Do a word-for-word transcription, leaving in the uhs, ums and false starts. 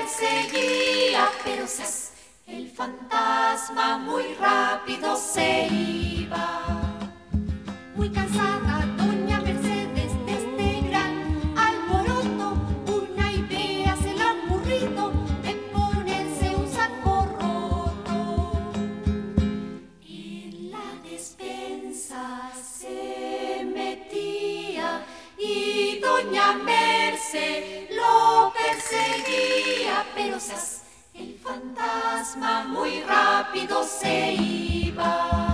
perseguía, pero ¡zas! El fantasma muy rápido se iba. Muy cansada, doña Mercedes, de este gran alboroto, una idea se le ha ocurrido de ponerse un saco roto. En la despensa se metía y doña Merce lo perseguía, pero ¡zas! El fantasma muy rápido se iba.